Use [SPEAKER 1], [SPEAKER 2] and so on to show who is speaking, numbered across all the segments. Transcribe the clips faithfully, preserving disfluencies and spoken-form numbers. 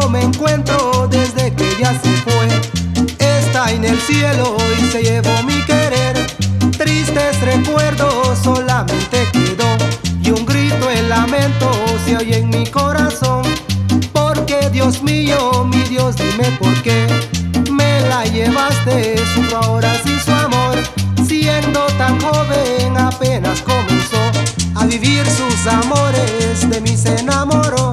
[SPEAKER 1] no me encuentro desde que ella se fue. Está en el cielo y se llevó mi querer. Tristes recuerdos solamente quedó, y un grito de lamento se oye en mi corazón. Porque Dios mío, mi Dios, dime por qué me la llevaste. Sufro ahora sin su amor, siendo tan joven apenas comenzó a vivir sus amores, de mí se enamoró.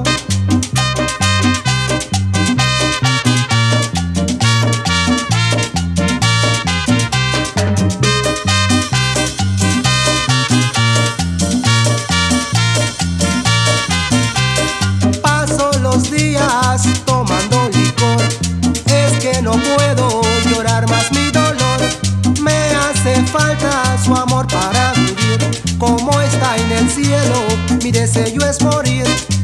[SPEAKER 1] Paso los días tomando licor, es que no puedo llorar más mi dolor. Me hace falta su amor para vivir, como está en el cielo, mi deseo es morir.